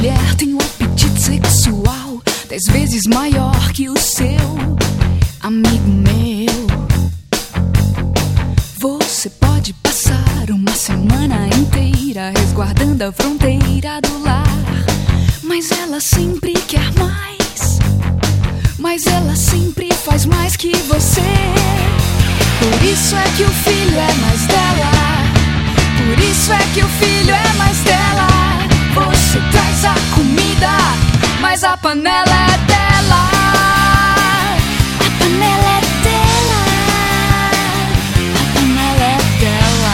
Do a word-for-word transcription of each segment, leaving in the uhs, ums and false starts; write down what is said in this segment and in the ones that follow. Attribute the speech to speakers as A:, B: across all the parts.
A: mulher tem um apetite sexual dez vezes maior que o seu, amigo meu. Você pode passar uma semana inteira resguardando a fronteira do lar, mas ela sempre quer mais, mas ela sempre faz mais que você. Por isso é que o filho é mais dela, por isso é que o filho é mais dela. Você traz a comida, mas a panela é dela. A panela é dela, a panela é dela.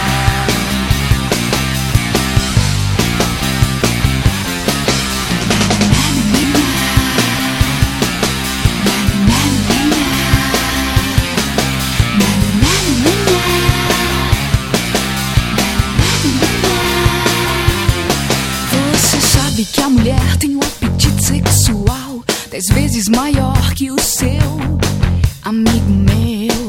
A: Você sabe que a mulher tem um apetite sexual dez vezes maior que o seu, amigo meu.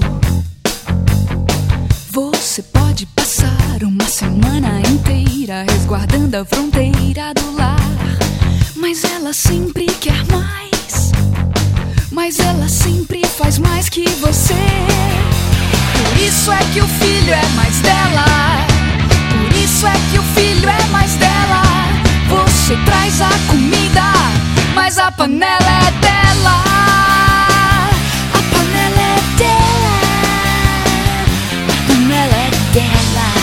A: Você pode passar uma semana inteira resguardando a fronteira do lar, mas ela sempre quer mais, mas ela sempre faz mais que você. Por isso é que o filho é mais dela, por isso é que o filho é mais dela. Você traz a comida, mas a panela é dela. A panela é dela, a panela é dela.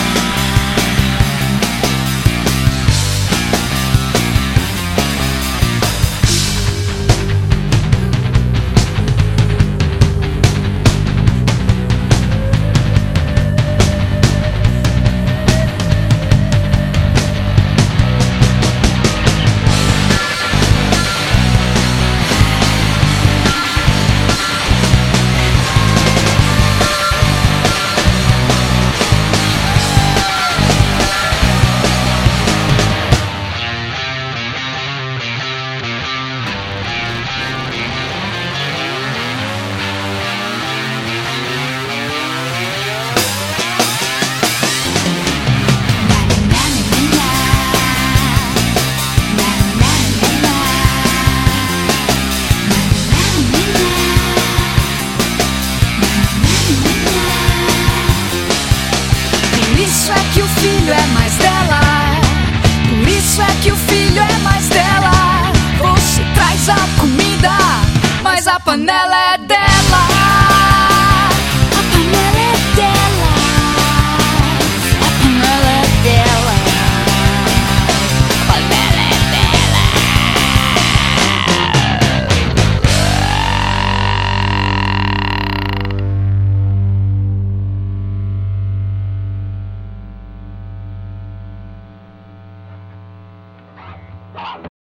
A: Por isso é que o filho é mais dela, por isso é que o filho é mais dela. Você traz a comida, mas a panela é dela.